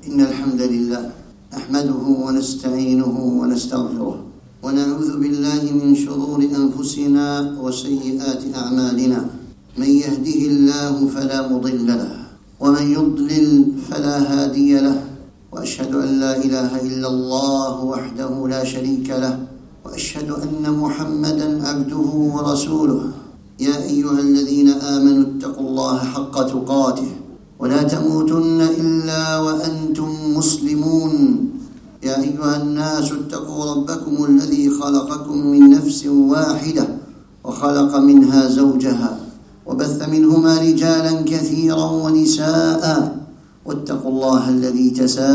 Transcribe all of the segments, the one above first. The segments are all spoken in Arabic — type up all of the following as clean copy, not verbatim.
إن الحمد لله نحمده ونستعينه ونستغفره ونعوذ بالله من شرور أنفسنا وسيئات أعمالنا. من يهده الله فلا مضل له ومن يضلل فلا هادي له، وأشهد أن لا إله إلا الله وحده لا شريك له، وأشهد أن محمدا عبده ورسوله. يا أيها الذين آمنوا اتقوا الله حق تقاته ولا تموتن إلا وأنتم مسلمون. يا أيها الناس اتقوا ربكم الذي خلقكم من نفس واحدة وخلق منها زوجها وبث منهما رجالا كثيرا ونساء، واتقوا الله الذي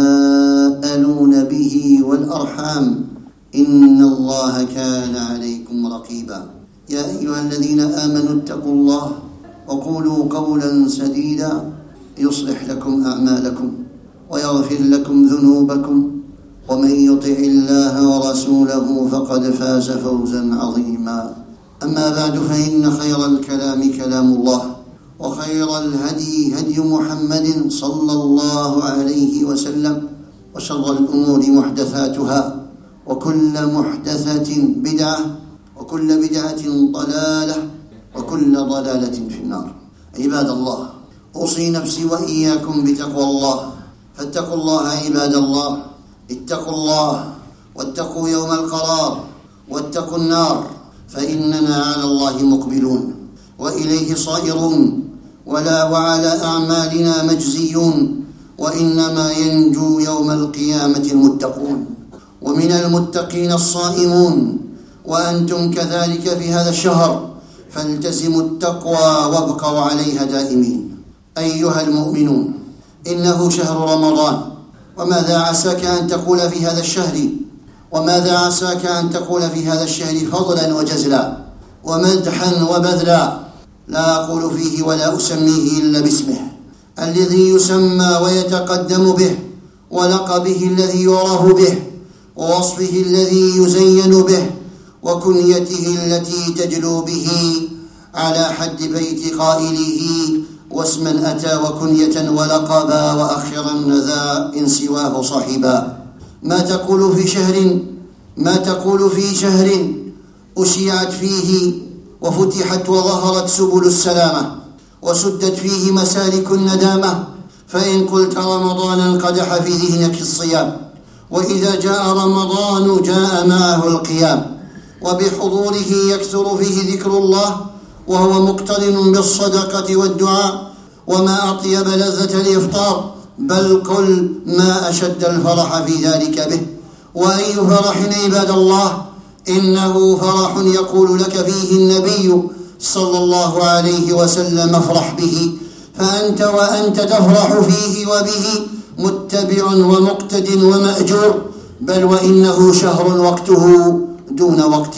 تساءلون به والأرحام إن الله كان عليكم رقيبا. يا أيها الذين آمنوا اتقوا الله وقولوا قولا سديدا يصلح لكم أعمالكم ويغفر لكم ذنوبكم، ومن يطع الله ورسوله فقد فاز فوزا عظيما. أما بعد، فإن خير الكلام كلام الله، وخير الهدي هدي محمد صلى الله عليه وسلم، وشر الأمور محدثاتها، وكل محدثة بدعة، وكل بدعة ضلالة، وكل ضلالة في النار. عباد الله، أوصي نفسي وإياكم بتقوى الله، فاتقوا الله عباد الله، اتقوا الله واتقوا يوم القرار واتقوا النار، فإننا على الله مقبلون وإليه صائرون، وعلى أعمالنا مجزيون، وإنما ينجو يوم القيامة المتقون، ومن المتقين الصائمون، وأنتم كذلك في هذا الشهر، فالتزموا التقوى وابقوا عليها دائمين. أيها المؤمنون، إنه شهر رمضان، وماذا عساك أن تقول في هذا الشهر؟ وماذا عساك أن تقول في هذا الشهر فضلا وجزلا ومدحا وبذلا؟ لا أقول فيه ولا أسميه إلا باسمه الذي يسمى ويتقدم به، ولقبه الذي يعرف به، ووصفه الذي يزين به، وكنيته التي تجلو به على حد بيت قائله: واسما أتى وكنية ولقبا وأخرا ذا إن سواه صاحبا. ما تقول في شهر أشيعت فيه وفتحت وظهرت سبل السلامة وسدت فيه مسالك الندامة. فإن قلت رمضان انقدح في ذهنك الصيام، وإذا جاء رمضان جاء معه القيام، وبحضوره يكثر فيه ذكر الله، وهو مقترن بالصدقة والدعاء. وما أطيب لذة الإفطار، بل قل ما أشد الفرح في ذلك به. وأي فرح عباد الله، إنه فرح يقول لك فيه النبي صلى الله عليه وسلم: افرح به، فأنت وأنت تفرح فيه وبه متبع ومقتد ومأجور. بل وإنه شهر وقته دون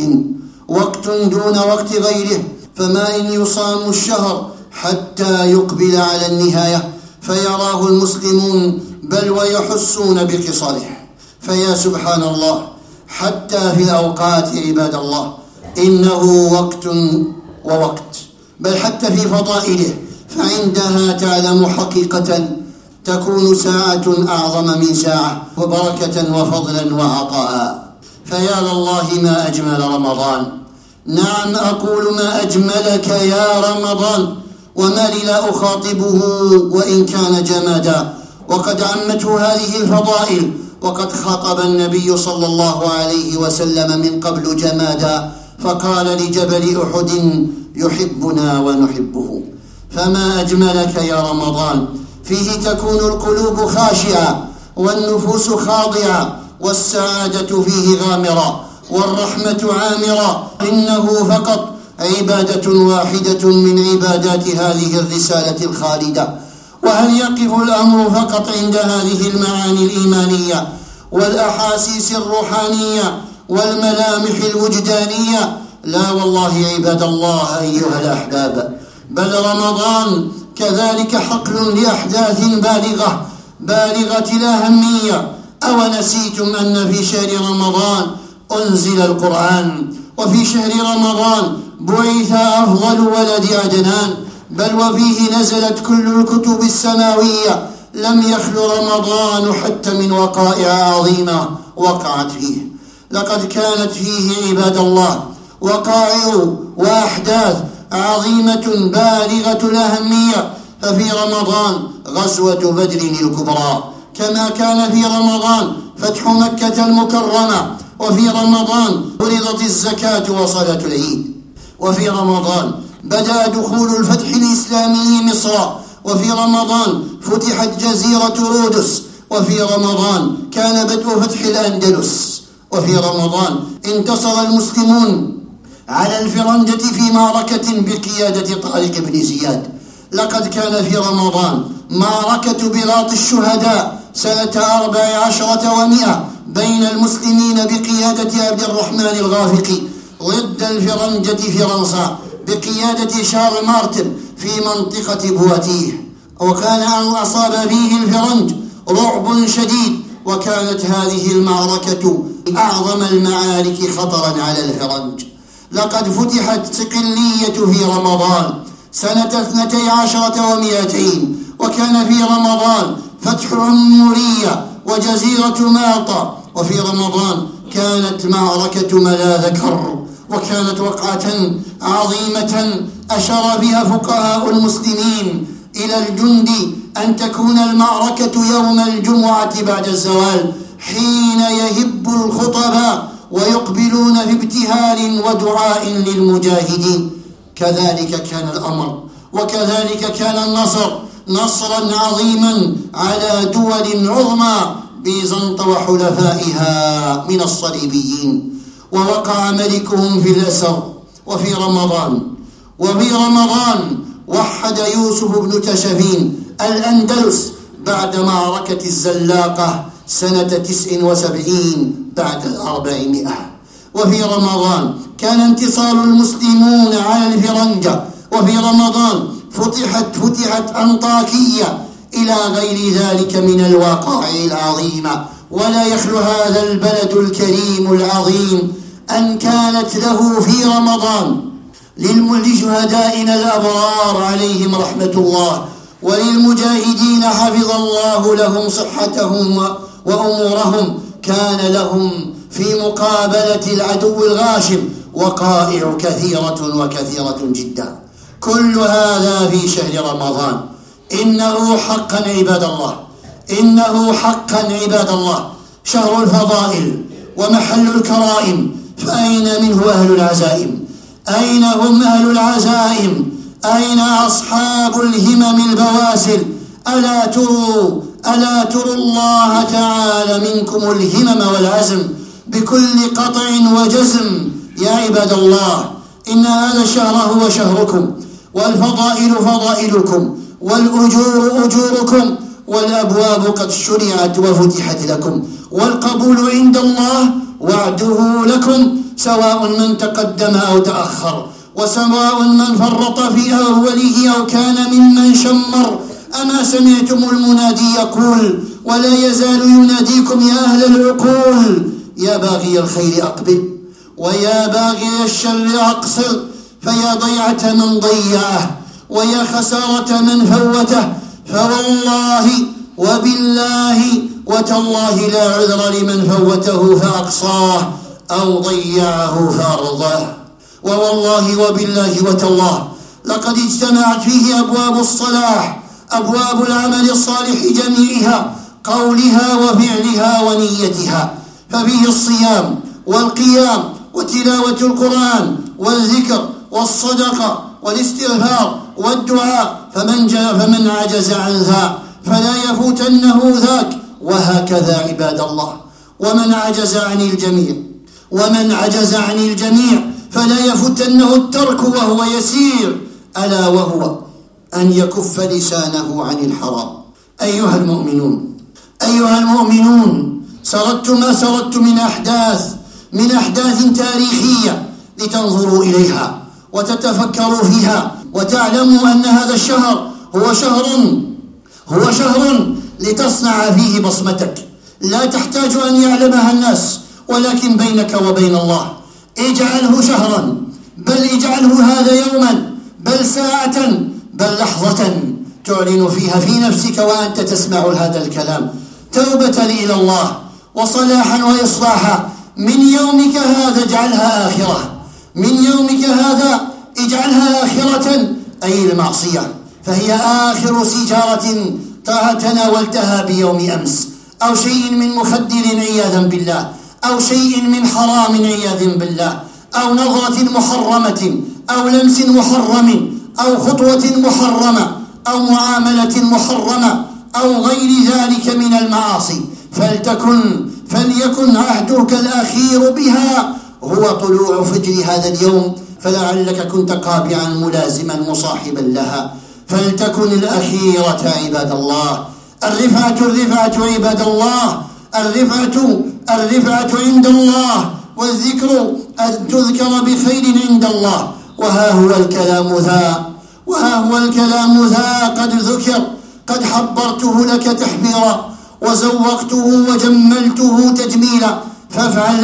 وقت دون وقت غيره. فما إن يصام الشهر حتى يقبل على النهاية فيراه المسلمون، بل ويحسون بقصاره. فيا سبحان الله، حتى في الأوقات عباد الله إنه وقت ووقت، بل حتى في فضائله، فعندها تعلم حقيقة تكون ساعة أعظم من ساعة، وبركة وفضلا وعطاء. فيا لله ما أجمل رمضان. نعم، أقول ما أجملك يا رمضان، وما لي لا أخاطبه وإن كان جمادا. وقد عمته هذه الفضائل، وقد خاطب النبي صلى الله عليه وسلم من قبل جمادا، فقال لجبل أحد: يحبنا ونحبه. فما أجملك يا رمضان، فيه تكون القلوب خاشعة والنفوس خاضعة، والسعادة فيه غامرة والرحمة عامرة. إنه فقط عبادة واحدة من عبادات هذه الرسالة الخالدة. وهل يقف الأمر فقط عند هذه المعاني الإيمانية والأحاسيس الروحانية والملامح الوجدانية؟ لا والله عباد الله أيها الأحباب، بل رمضان كذلك حقل لأحداث بالغة الأهمية. أونسيتم أن في شهر رمضان أنزل القرآن، وفي شهر رمضان بعث أفضل ولد عدنان، بل وفيه نزلت كل الكتب السماوية لم يخل رمضان حتى من وقائع عظيمة وقعت فيه. لقد كانت فيه عباد الله وقائع وأحداث عظيمة بالغة الأهمية. ففي رمضان غزوة بدر الكبرى، كما كان في رمضان فتح مكة المكرمة، وفي رمضان فرضت الزكاة وصلاة العيد، وفي رمضان بدأ دخول الفتح الإسلامي مصر، وفي رمضان فتحت جزيرة رودس، وفي رمضان كان بدء فتح الأندلس، وفي رمضان انتصر المسلمون على الفرنجة في معركة بقيادة طارق بن زياد. لقد كان في رمضان معركة بلاط الشهداء سنة 14 بين المسلمين بقيادة عبد الرحمن الغافقي ضد الفرنجة فرنسا بقيادة شارل مارتن في منطقة بواتيه، وكان أن أصاب فيه الفرنج رعب شديد، وكانت هذه المعركة أعظم المعارك خطرا على الفرنج. لقد فتحت صقلية في رمضان سنة 12 و200، وكان في رمضان فتح عمورية وجزيرة مالطا، وفي رمضان كانت معركة ملاذ كر، وكانت وقعة عظيمة أشار بها فقهاء المسلمين إلى الجند أن تكون المعركة يوم الجمعة بعد الزوال، حين يهب الخطباء ويقبلون في ابتهال ودعاء للمجاهدين. كذلك كان الأمر، وكذلك كان النصر، نصرا عظيما على دول عظمى بيزنط وحلفائها من الصليبيين، ووقع ملكهم في الأسر. وفي رمضان وحد يوسف بن تشفين الأندلس بعد معركة الزلاقة سنة 79 بعد 400. وفي رمضان كان انتصار المسلمون على الفرنجة. وفي رمضان فتحت أنطاكية إلى غير ذلك من الوقائع العظيمة. ولا يخلو هذا البلد الكريم العظيم أن كانت له في رمضان لشهدائنا الأبرار عليهم رحمة الله، وللمجاهدين حفظ الله لهم صحتهم وأمورهم، كان لهم في مقابلة العدو الغاشم وقائع كثيرة جدا. كل هذا في شهر رمضان. إنه حقا عباد الله شهر الفضائل ومحل الكرائم، فأين منه أهل العزائم؟ أين هم أهل العزائم؟ أين أصحاب الهمم البواسل؟ ألا تروا الله تعالى منكم الهمم والعزم بكل قطع وجزم. يا عباد الله، إن هذا الشهر هو شهركم، والفضائل فضائلكم، والأجور أجوركم، والأبواب قد شرعت وفتحت لكم، والقبول عند الله وعده لكم، سواء من تقدم أو تأخر، وسواء من فرط في أوله أو كان ممن شمر. أما سمعتم المنادي يقول: ولا يزال يناديكم يا أهل العقول، يا باغي الخير أقبل، ويا باغي الشر أقصر، فيا ضيعة من ضيعه، ويا خسارة من فوته، فوالله وبالله وتالله لا عذر لمن فوته فأقصاه أو ضيعه فأرضاه. ووالله وبالله وتالله لقد اجتمعت فيه أبواب الصلاح، أبواب العمل الصالح جميعها، قولها وفعلها ونيتها. ففيه الصيام والقيام وتلاوة القرآن والذكر والصدقة والاستغفار والدعاء، فمن عجز عن ذا فلا يفوتنه ذاك. وهكذا عباد الله، ومن عجز عن الجميع فلا يفوتنه الترك وهو يسير، ألا وهو أن يكف لسانه عن الحرام. أيها المؤمنون، سردت ما سردت من أحداث تاريخية لتنظروا إليها وتتفكروا فيها، وتعلموا أن هذا الشهر هو شهر لتصنع فيه بصمتك، لا تحتاج أن يعلمها الناس، ولكن بينك وبين الله. اجعله شهرا، بل اجعله هذا يوما، بل ساعة، بل لحظة تعلن فيها في نفسك وأنت تسمع هذا الكلام توبة إلى الله وصلاحا وإصلاحا. من يومك هذا اجعلها آخرة، من يومك هذا اجعلها آخرة، أي المعصية، فهي آخر سيجارة تناولتها بيوم أمس، أو شيء من مخدر عياذا بالله، أو شيء من حرام عياذا بالله، أو نظرة محرمة، أو لمس محرم، أو خطوة محرمة، أو معاملة محرمة، أو غير ذلك من المعاصي. فليكن عهدك الأخير بها هو طلوع فجر هذا اليوم، فلعلك كنت قابعا ملازما مصاحبا لها. فلتكن الأخيرة عباد الله. الرفعة عباد الله، الرفعة عند الله، والذكر أن تذكر بخير عند الله. وها هو الكلام ذا قد ذكر، قد حبرته لك تحبيرا، وزوقته وجملته تجميلا. فافعل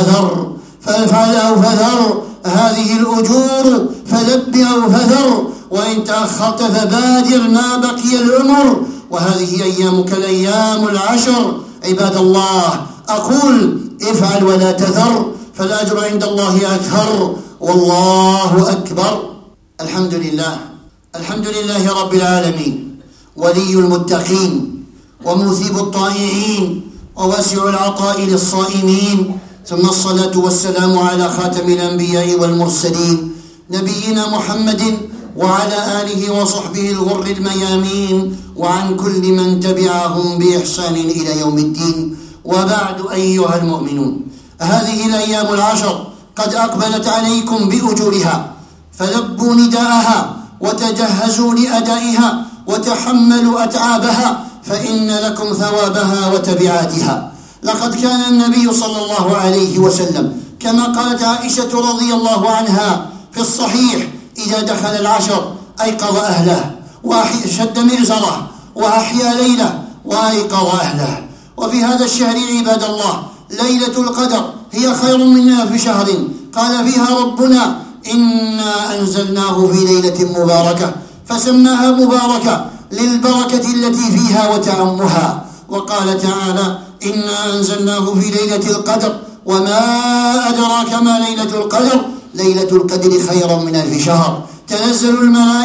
أو فذر هذه الأجور، فلب أو فذر، وإن تأخرت فبادر ما بقي العمر، وهذه أيامك الأيام العشر. عباد الله، أقول افعل ولا تذر، فالأجر عند الله أكثر، والله أكبر. الحمد لله رب العالمين، ولي المتقين، ومثيب الطائعين، وواسع العطاء للصائمين، ثم الصلاة والسلام على خاتم الأنبياء والمرسلين نبينا محمد وعلى آله وصحبه الغر الميامين، وعن كل من تبعهم بإحسان إلى يوم الدين. وبعد، أيها المؤمنون، هذه الأيام العشر قد أقبلت عليكم بأجورها، فلبوا نداءها وتجهزوا لأدائها وتحملوا أتعابها، فإن لكم ثوابها وتبعاتها. لقد كان النبي صلى الله عليه وسلم كما قالت عائشة رضي الله عنها في الصحيح: إذا دخل العشر أيقظ أهله وشد مئزره وأحيا ليله وأيقظ أهله. وفي هذا الشهر عباد الله ليلة القدر هي خير من 1000 شهر، قال فيها ربنا: إنا أنزلناه في ليلة مباركة، فسماها مباركة للبركة التي فيها وتعمها. وقال تعالى: إنا أنزلناه في ليلة القدر، وما أدراك ما ليلة القدر، ليلة القدر خير من 1000 شهر. تنزل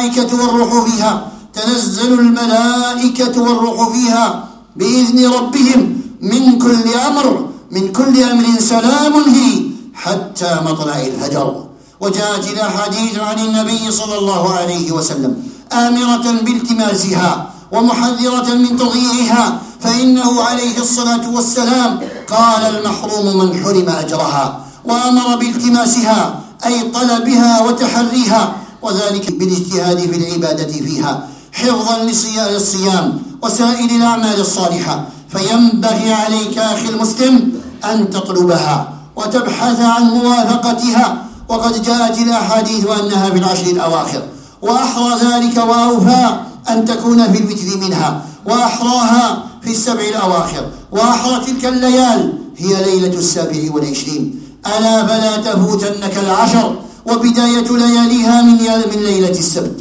الملائكة والروح فيها بإذن ربهم من كل أمر سلام هي حتى مطلع الفجر. وجاءت الأحاديث عن النبي صلى الله عليه وسلم آمرة بالتماسها ومحذرة من تضييعها، فإنه عليه الصلاة والسلام قال: المحروم من حرم أجرها، وأمر بالتماسها أي طلبها وتحريها، وذلك بالاجتهاد في العبادة فيها حفظا للصيام وسائر الأعمال الصالحة. فينبغي عليك أخي المسلم أن تطلبها وتبحث عن موافقتها، وقد جاءت الأحاديث أنها في العشر الأواخر، وأحرى ذلك وأوفى أن تكون في الوتر منها، وأحراها في 7 الأواخر، وأحرى تلك الليال هي ليلة 27. ألا فلا تفوتنك العشر، وبداية لياليها من ليلة السبت،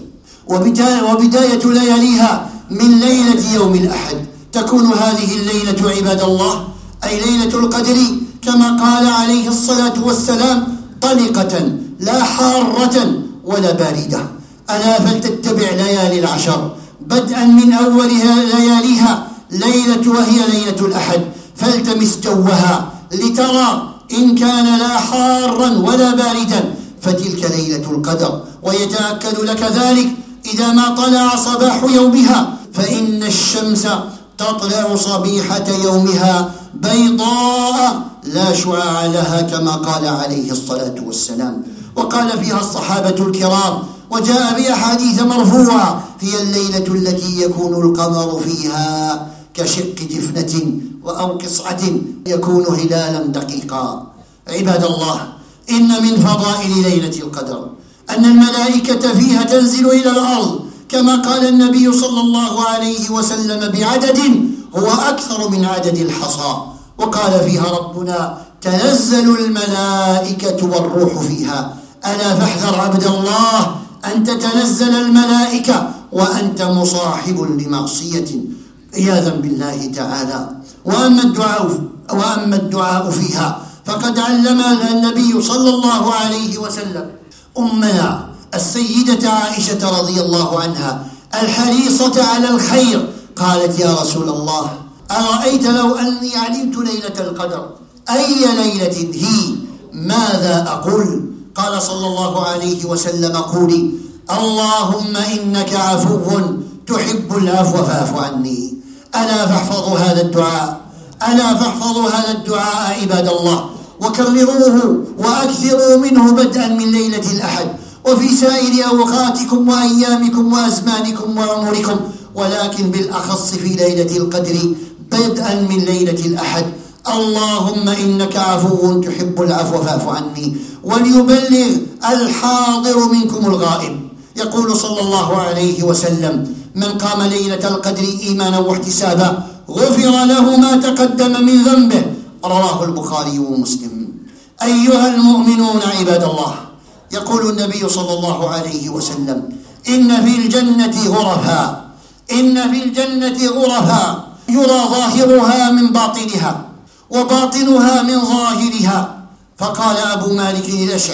وبداية لياليها من ليلة يوم الأحد. تكون هذه الليلة عباد الله أي ليلة القدر كما قال عليه الصلاة والسلام: طلقة لا حارة ولا باردة. ألا فلتتبع ليالي العشر بدءا من أول لياليها وهي ليلة الأحد، فالتمس جوها لترى إن كان لا حارا ولا باردا، فتلك ليلة القدر. ويتأكد لك ذلك إذا ما طلع صباح يومها، فإن الشمس تطلع صبيحة يومها بيضاء لا شعاع لها كما قال عليه الصلاة والسلام. وقال فيها الصحابة الكرام، وجاء بأحاديث مرفوعة: هي الليلة التي يكون القمر فيها كشق جفنة أو قصعة، يكون هلالا دقيقا. عباد الله، إن من فضائل ليلة القدر أن الملائكة فيها تنزل إلى الأرض كما قال النبي صلى الله عليه وسلم بعدد هو أكثر من عدد الحصى. وقال فيها ربنا: تنزل الملائكة والروح فيها. ألا فاحذر عبد الله أن تتنزل الملائكة وأنت مصاحب لمعصية عياذا بالله تعالى. وأما الدعاء فيها فقد علمنا النبي صلى الله عليه وسلم أمنا السيدة عائشة رضي الله عنها الحريصة على الخير، قالت: يا رسول الله، أرأيت لو أني علمت ليلة القدر أي ليلة هي ماذا أقول؟ قال صلى الله عليه وسلم: قولي: اللهم إنك عفو تحب العفو فاعف عني. ألا فاحفظوا هذا الدعاء عباد الله، وكرروه وأكثروا منه بدءا من ليلة الأحد وفي سائر أوقاتكم وأيامكم وأزمانكم وعمركم، ولكن بالأخص في ليلة القدر بدءا من ليلة الأحد. اللهم إنك عفو تحب العفو فاعف عني. وليبلغ الحاضر منكم الغائب. يقول صلى الله عليه وسلم: من قام ليلة القدر إيمانا واحتسابا غفر له ما تقدم من ذنبه. رواه البخاري ومسلم. أيها المؤمنون عباد الله، يقول النبي صلى الله عليه وسلم: إن في الجنة غرفا يرى ظاهرها من باطنها وباطنها من ظاهرها. فقال أبو مالك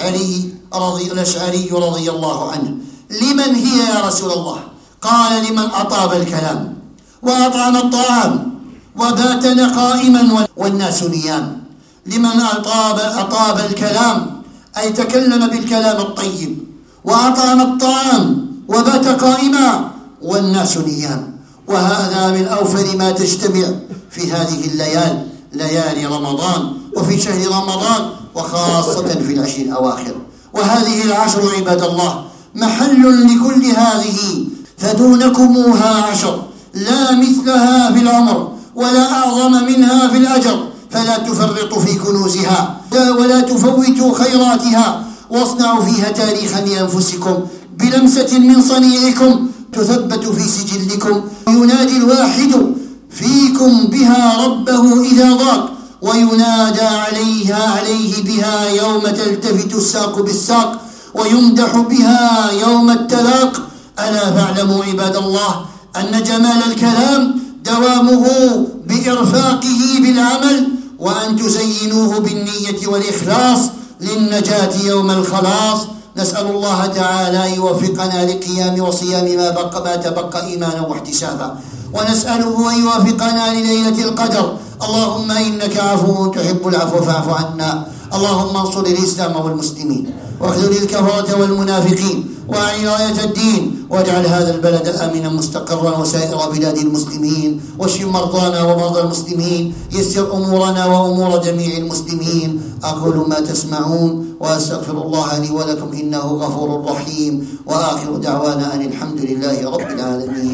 الأشعري رضي الله عنه: لمن هي يا رسول الله؟ قال: لمن أطاب الكلام وأطعم الطعام وبات قائما والناس نيام. لمن أطاب الكلام أي تكلم بالكلام الطيب، وأطعم الطعام وبات قائما والناس نيام. وهذا من أوفر ما تجتمع في هذه ليالي رمضان وفي شهر رمضان، وخاصة في العشر الأواخر. وهذه العشر عباد الله محل لكل هذه، فدونكموها عشر لا مثلها في العمر ولا أعظم منها في الأجر، فلا تفرطوا في كنوزها ولا تفوتوا خيراتها، واصنعوا فيها تاريخا لأنفسكم بلمسة من صنيعكم تثبت في سجلكم. ينادي الواحد فيكم بها ربه إذا ضاق، وينادى عليه بها يوم تلتفت الساق بالساق، ويمدح بها يوم التلاق. ألا فاعلموا عباد الله أن جمال الكلام دوامه بإرفاقه بالعمل، وأن تزينوه بالنية والإخلاص للنجاة يوم الخلاص. نسأل الله تعالى أن يوفقنا لقيام وصيام ما تبقى إيمانا واحتسابا، ونسأله أن يوفقنا لليلة القدر. اللهم إنك عفو تحب العفو فاعف عنا. اللهم انصر الإسلام والمسلمين، واخذل الكفرة والمنافقين، وأعن راية الدين، واجعل هذا البلد آمنا مستقرا وسائر بلاد المسلمين، واشف مرضانا ومرضى المسلمين، يسر أمورنا وأمور جميع المسلمين. أقول ما تسمعون وأستغفر الله لي ولكم إنه غفور رحيم، وآخر دعوانا أن الحمد لله رب العالمين.